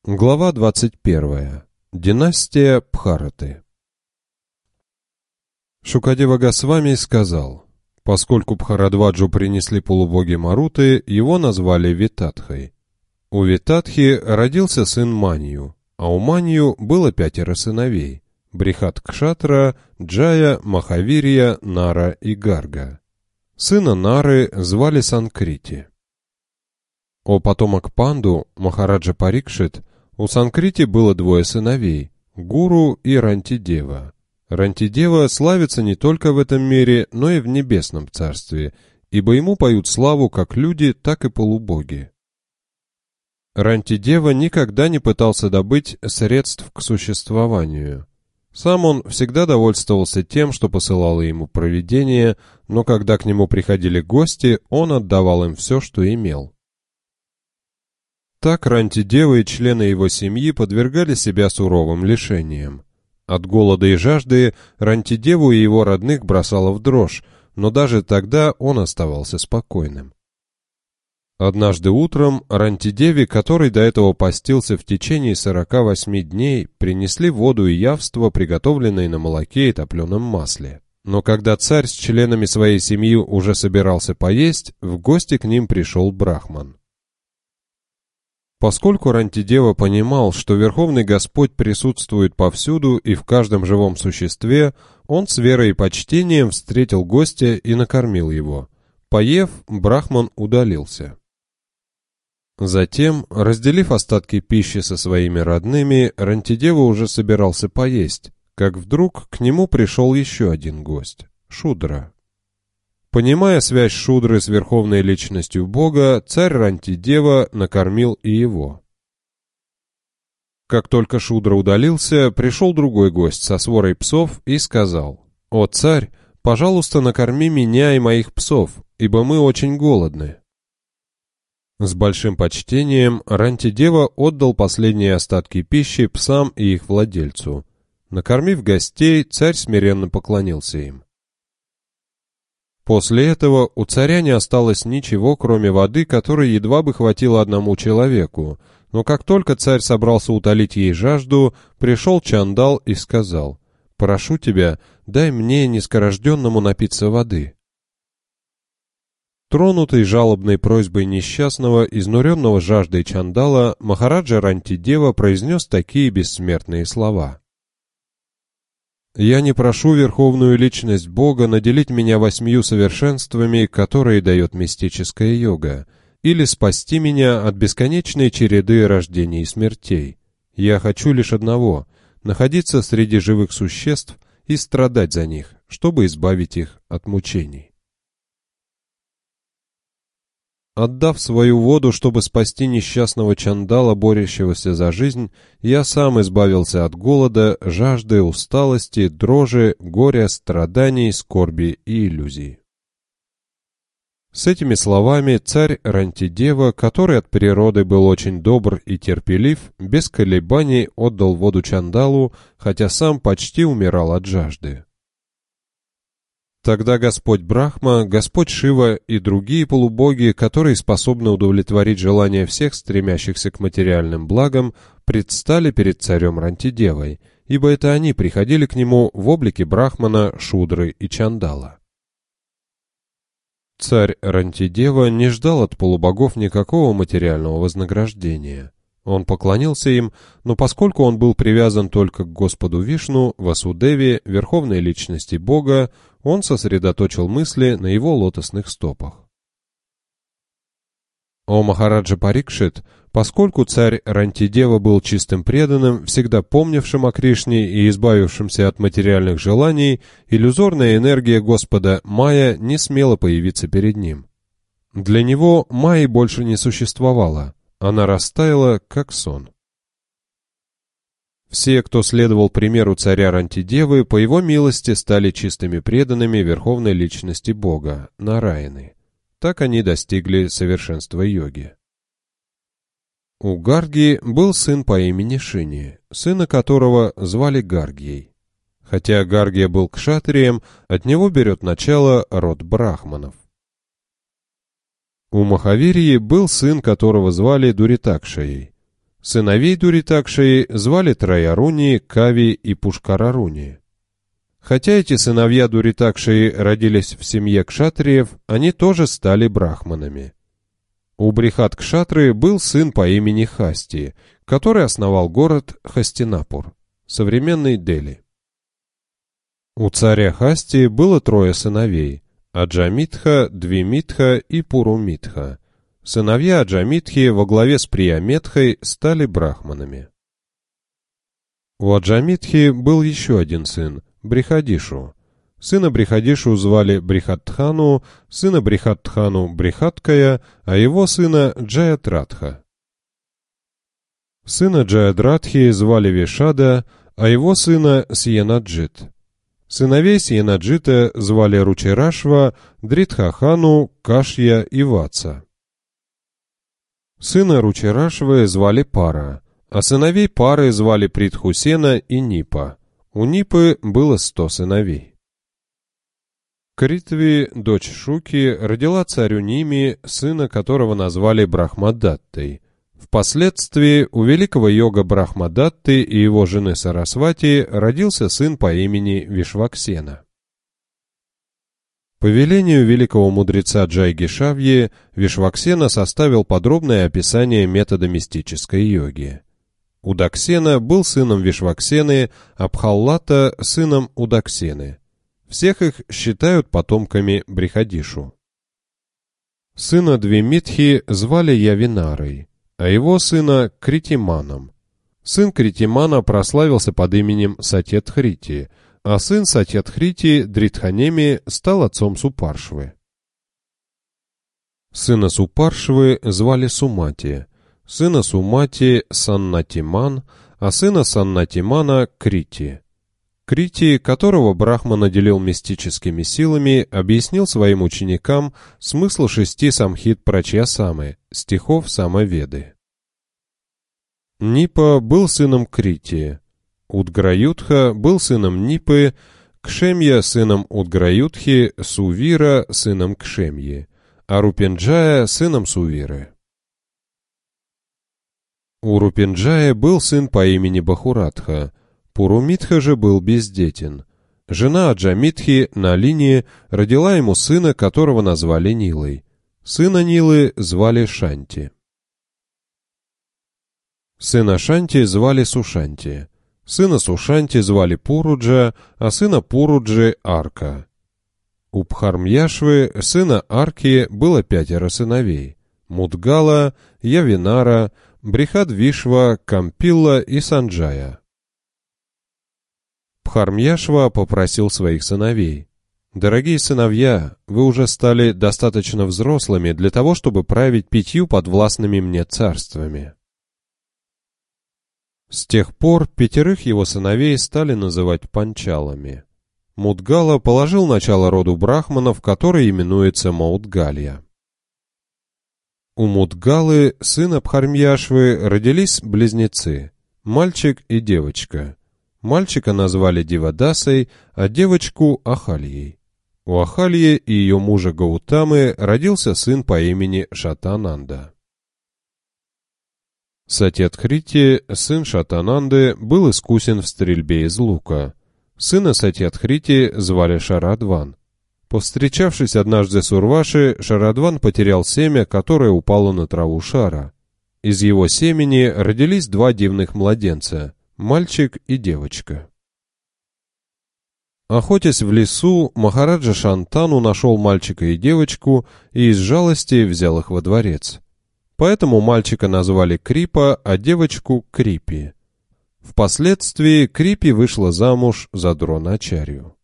Глава 21. Династия Бхараты. Шукадева Госвами сказал: поскольку Бхарадваджу принесли полубоги Маруты, его назвали Витатхой. У Витатхи родился сын Манью, а у Манью было 5 сыновей: Брихат-кшатра, Джая, Махавирья, Нара и Гарга. Сына Нары звали Санкрити. О потомок Панду, Махараджа Парикшит, у Санкрити было 2 сыновей – Гуру и Рантидева. Рантидева славится не только в этом мире, но и в небесном царстве, ибо ему поют славу как люди, так и полубоги. Рантидева никогда не пытался добыть средств к существованию. Сам он всегда довольствовался тем, что посылало ему провидение, но когда к нему приходили гости, он отдавал им все, что имел. Так Рантидева и члены его семьи подвергали себя суровым лишениям. От голода и жажды Рантидеву и его родных бросало в дрожь, но даже тогда он оставался спокойным. Однажды утром Рантидеве, который до этого постился в течение 48 дней, принесли воду и явство, приготовленные на молоке и топленом масле. Но когда царь с членами своей семьи уже собирался поесть, в гости к ним пришел брахман. Поскольку Рантидева понимал, что Верховный Господь присутствует повсюду и в каждом живом существе, он с верой и почтением встретил гостя и накормил его. Поев, брахман удалился. Затем, разделив остатки пищи со своими родными, Рантидева уже собирался поесть, как вдруг к нему пришел еще один гость – Шудра. Понимая связь Шудры с верховной личностью Бога, царь Рантидева накормил и его. Как только Шудра удалился, пришел другой гость со сворой псов и сказал: «О царь, пожалуйста, накорми меня и моих псов, ибо мы очень голодны». С большим почтением Рантидева отдал последние остатки пищи псам и их владельцу. Накормив гостей, царь смиренно поклонился им. После этого у царя не осталось ничего, кроме воды, которой едва бы хватило одному человеку, но как только царь собрался утолить ей жажду, пришел Чандал и сказал: «Прошу тебя, дай мне, нескорожденному, напиться воды». Тронутый жалобной просьбой несчастного, изнуренного жаждой Чандала, Махараджа Рантидева произнес такие бессмертные слова: «Я не прошу Верховную Личность Бога наделить меня 8 совершенствами, которые дает мистическая йога, или спасти меня от бесконечной череды рождений и смертей. Я хочу лишь одного — находиться среди живых существ и страдать за них, чтобы избавить их от мучений». Отдав свою воду, чтобы спасти несчастного Чандала, борющегося за жизнь, я сам избавился от голода, жажды, усталости, дрожи, горя, страданий, скорби и иллюзий. С этими словами царь Рантидева, который от природы был очень добр и терпелив, без колебаний отдал воду Чандалу, хотя сам почти умирал от жажды. Тогда Господь Брахма, Господь Шива и другие полубоги, которые способны удовлетворить желания всех стремящихся к материальным благам, предстали перед царем Рантидевой, ибо это они приходили к нему в облике Брахмана, Шудры и Чандала. Царь Рантидева не ждал от полубогов никакого материального вознаграждения. Он поклонился им, но поскольку он был привязан только к Господу Вишну, Васудеве, верховной личности Бога, он сосредоточил мысли на его лотосных стопах. О Махараджа Парикшит, поскольку царь Рантидева был чистым преданным, всегда помнившим о Кришне и избавившимся от материальных желаний, иллюзорная энергия Господа Майя не смела появиться перед ним. Для него Майи больше не существовало, она растаяла, как сон. Все, кто следовал примеру царя Рантидевы, по его милости стали чистыми преданными верховной личности Бога, Нараяны. Так они достигли совершенства йоги. У Гарги был сын по имени Шини, сына которого звали Гаргией. Хотя Гаргия был кшатрием, от него берет начало род брахманов. У Махавирьи был сын, которого звали Дуритакшей. Сыновей Дуритакши звали Траяруни, Кави и Пушкараруни. Хотя эти сыновья Дуритакши родились в семье кшатриев, они тоже стали брахманами. У Брихат-кшатры был сын по имени Хасти, который основал город Хастинапур, современный Дели. У царя Хасти было 3 сыновей – Аджамитха, Двимитха и Пурумитха. Сыновья Аджамитхи во главе с Прияметхой стали брахманами. У Аджамитхи был еще один сын – Брихадишу. Сына Брихадишу звали Брихаттхану, сына Брихаттхану Брихаткая, а его сына Джаятратха. Сына Джаядратхи звали Вишада, а его сына Сьенаджит. Сыновей Сьенаджита звали Ручирашва, Дритхахану, Кашья и Ваца. Сына Ручирашвы звали Пара, а сыновей Пары звали Притхусена и Нипа. У Нипы было 100 сыновей. Критви, дочь Шуки, родила царю Ними, сына которого назвали Брахмадаттой. Впоследствии у великого йога Брахмадатты и его жены Сарасвати родился сын по имени Вишваксена. По велению великого мудреца Джайгишавьи Вишваксена составил подробное описание метода мистической йоги. Удаксена был сыном Вишваксены, а Пхаллата – сыном Удаксены. Всех их считают потомками Брихадишу. Сына Двимитхи звали Явинарой, а его сына – Критиманом. Сын Критимана прославился под именем Сатьятхрити, а сын Сатьятхрити Дритханеми стал отцом Супаршвы. Сына Супаршвы звали Сумати, сына Сумати – Саннатиман, а сына Саннатимана – Крити. Крити, которого Брахма наделил мистическими силами, объяснил своим ученикам смысл 6 самхит Прачьясамы, стихов Самаведы. Нипа был сыном Крити, Удграютха был сыном Нипы, Кшемья сыном Удграютхи, Сувира сыном Кшемьи, а Рупинджая сыном Сувиры. У Рупинджая был сын по имени Бахуратха, Пурумитха же был бездетен. Жена Аджамитхи, Налини, родила ему сына, которого назвали Нилой. Сына Нилы звали Шанти. Сына Шанти звали Сушанти. Сына Сушанти звали Пуруджа, а сына Пуруджи – Арка. У Пхармьяшвы, сына Арки, было 5 сыновей – Мудгала, Явинара, Брихадвишва, Кампилла и Санджая. Пхармьяшва попросил своих сыновей: «Дорогие сыновья, вы уже стали достаточно взрослыми для того, чтобы править 5 подвластными мне царствами». С тех пор 5 его сыновей стали называть панчалами. Мудгала положил начало роду брахманов, который именуется Маудгалья. У Мудгалы, сына Пхармьяшвы, родились близнецы – мальчик и девочка. Мальчика назвали Дивадасой, а девочку – Ахальей. У Ахальи и ее мужа Гаутамы родился сын по имени Шатананда. Сатьятхрити, сын Шатананды, был искусен в стрельбе из лука. Сына Сатьятхрити звали Шарадван. Повстречавшись однажды с Урваши, Шарадван потерял семя, которое упало на траву шара. Из его семени родились 2 дивных младенца – мальчик и девочка. Охотясь в лесу, Махараджа Шантану нашел мальчика и девочку и из жалости взял их во дворец. Поэтому мальчика назвали Крипа, а девочку Крипи. Впоследствии Крипи вышла замуж за Дроначарью.